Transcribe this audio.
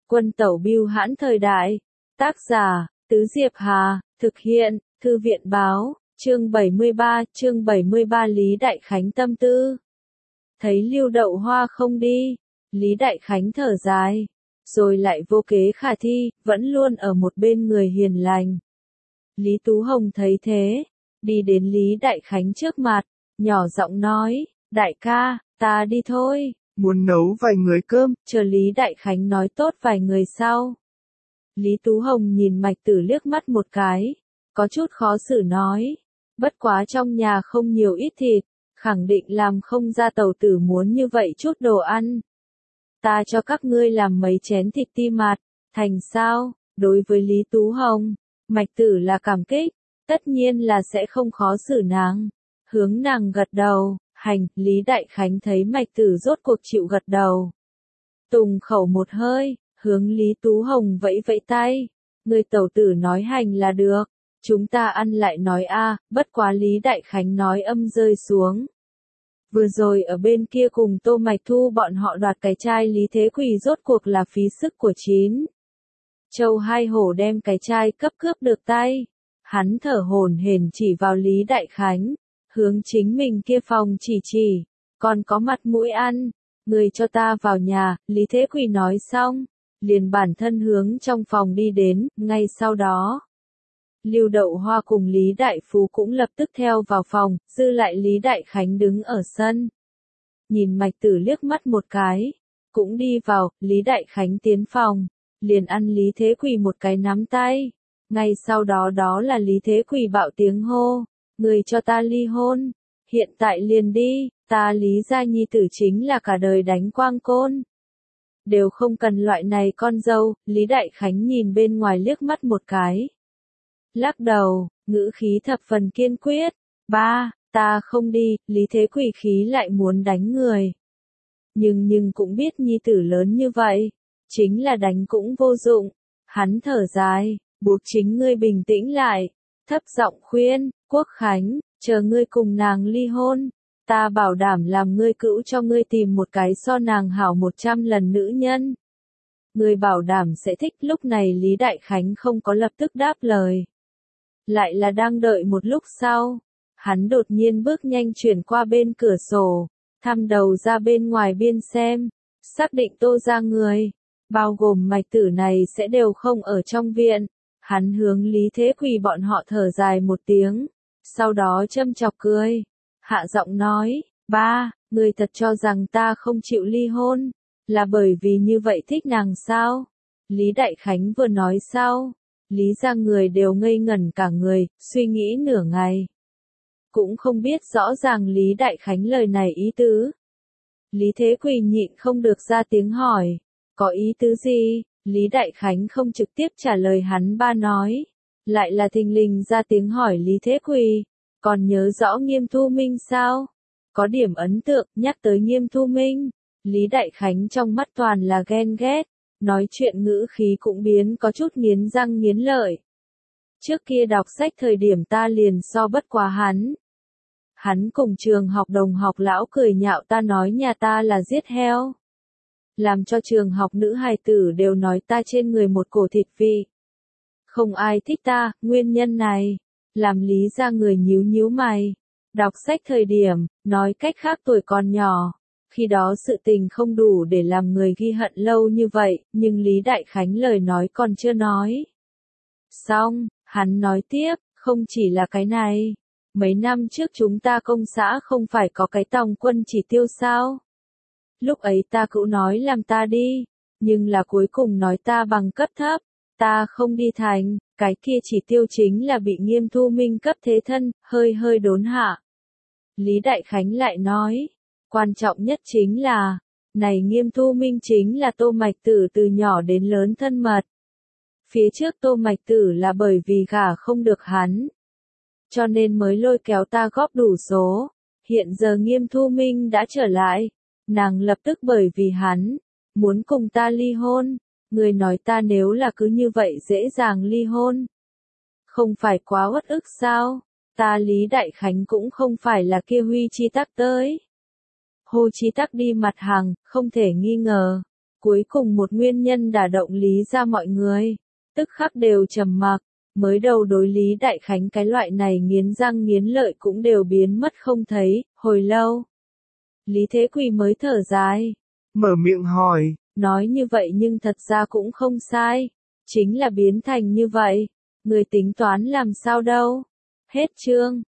Quân tẩu bưu hãn thời đại. Tác giả, Tứ Diệp Hà, thực hiện, Thư viện báo, chương 73 Lý Đại Khánh tâm tư. Thấy Lưu Đậu Hoa không đi, Lý Đại Khánh thở dài, rồi lại vô kế khả thi, vẫn luôn ở một bên người hiền lành. Lý Tú Hồng thấy thế, đi đến Lý Đại Khánh trước mặt, nhỏ giọng nói, đại ca, ta đi thôi. Muốn nấu vài người cơm, Chờ Lý Đại Khánh nói tốt vài người sau. Lý Tú Hồng nhìn Mạch Tử liếc mắt một cái, có chút khó xử nói, bất quá trong nhà không nhiều ít thịt, khẳng định làm không ra tàu tử muốn như vậy chút đồ ăn. Ta cho các ngươi làm mấy chén thịt ti mạt, thành sao? Đối với Lý Tú Hồng, Mạch Tử là cảm kích, tất nhiên là sẽ không khó xử nàng. Hướng nàng gật đầu, hành, Lý Đại Khánh thấy Mạch Tử rốt cuộc chịu gật đầu. Tùng khẩu một hơi, hướng Lý Tú Hồng vẫy vẫy tay, người tẩu tử nói hành là được, chúng ta ăn lại nói a, bất quá Lý Đại Khánh nói âm rơi xuống. Vừa rồi ở bên kia cùng Tô Mạch Thu bọn họ đoạt cái chai Lý Thế Quỳ rốt cuộc là phí sức của chín. Châu Hai Hổ đem cái chai cấp cướp được tay, hắn thở hổn hển chỉ vào Lý Đại Khánh, hướng chính mình kia phòng chỉ, còn có mặt mũi ăn, người cho ta vào nhà, Lý Thế Quỳ nói xong, liền bản thân hướng trong phòng đi đến, ngay sau đó. Lưu Đậu Hoa cùng Lý Đại Phú cũng lập tức theo vào phòng, dư lại Lý Đại Khánh đứng ở sân. Nhìn Mạch Tử liếc mắt một cái, cũng đi vào, Lý Đại Khánh tiến phòng, liền ăn Lý Thế Quỳ một cái nắm tay. Ngay sau đó đó là Lý Thế Quỳ bạo tiếng hô, người cho ta ly hôn, hiện tại liền đi, ta Lý gia nhi tử chính là cả đời đánh quang côn. Đều không cần loại này con dâu, Lý Đại Khánh nhìn bên ngoài liếc mắt một cái. Lắc đầu, ngữ khí thập phần kiên quyết, ba, ta không đi, Lý Thế Quỳ khí lại muốn đánh người. Nhưng cũng biết nhi tử lớn như vậy, chính là đánh cũng vô dụng, hắn thở dài, buộc chính ngươi bình tĩnh lại, thấp giọng khuyên, Quốc Khánh, chờ ngươi cùng nàng ly hôn, ta bảo đảm làm ngươi cữu cho ngươi tìm một cái so nàng hảo 100 lần nữ nhân. Ngươi bảo đảm sẽ thích. Lúc này Lý Đại Khánh không có lập tức đáp lời. Lại là đang đợi một lúc sau, hắn đột nhiên bước nhanh chuyển qua bên cửa sổ, thăm đầu ra bên ngoài biên xem, xác định Tô ra người, bao gồm Mạch Tử này sẽ đều không ở trong viện. Hắn hướng Lý Thế Quỳ bọn họ thở dài một tiếng, sau đó châm chọc cười, hạ giọng nói, ba, người thật cho rằng ta không chịu ly hôn, là bởi vì như vậy thích nàng sao? Lý Đại Khánh vừa nói sau, Lý ra người đều ngây ngẩn cả người, suy nghĩ nửa ngày. Cũng không biết rõ ràng Lý Đại Khánh lời này ý tứ. Lý Thế Quỳ nhịn không được ra tiếng hỏi, có ý tứ gì? Lý Đại Khánh không trực tiếp trả lời hắn ba nói, lại là thình lình ra tiếng hỏi Lý Thế Quỳ, còn nhớ rõ Nghiêm Thu Minh sao? Có điểm ấn tượng, nhắc tới Nghiêm Thu Minh, Lý Đại Khánh trong mắt toàn là ghen ghét, nói chuyện ngữ khí cũng biến có chút nghiến răng nghiến lợi. Trước kia đọc sách thời điểm ta liền so bất quá hắn. Hắn cùng trường học đồng học lão cười nhạo ta nói nhà ta là giết heo. Làm cho trường học nữ hài tử đều nói ta trên người một cổ thịt vị. Không ai thích ta, nguyên nhân này, làm Lý ra người nhíu nhíu mày. Đọc sách thời điểm, nói cách khác tuổi còn nhỏ, khi đó sự tình không đủ để làm người ghi hận lâu như vậy, nhưng Lý Đại Khánh lời nói còn chưa nói. Xong, hắn nói tiếp, không chỉ là cái này, mấy năm trước chúng ta công xã không phải có cái tòng quân chỉ tiêu sao? Lúc ấy ta cũng nói làm ta đi, nhưng là cuối cùng nói ta bằng cấp thấp, ta không đi thành, cái kia chỉ tiêu chính là bị Nghiêm Thu Minh cấp thế thân, hơi đốn hạ. Lý Đại Khánh lại nói, quan trọng nhất chính là, này Nghiêm Thu Minh chính là Tô Mạch Tử từ nhỏ đến lớn thân mật. Phía trước Tô Mạch Tử là bởi vì gả không được hắn, cho nên mới lôi kéo ta góp đủ số, hiện giờ Nghiêm Thu Minh đã trở lại. Nàng lập tức bởi vì hắn, muốn cùng ta ly hôn, người nói ta nếu là cứ như vậy dễ dàng ly hôn. Không phải quá uất ức sao, ta Lý Đại Khánh cũng không phải là kia Huy Chi Tắc tới. Hồ Chi Tắc đi mặt hàng, không thể nghi ngờ, Cuối cùng một nguyên nhân đả động Lý ra mọi người, tức khắc đều trầm mặc, mới đầu đối Lý Đại Khánh cái loại này nghiến răng nghiến lợi cũng đều biến mất không thấy, hồi lâu. Lý Thế Quỳ mới thở dài, mở miệng hỏi, nói như vậy nhưng thật ra cũng không sai, chính là biến thành như vậy, người tính toán làm sao đâu. Hết chương.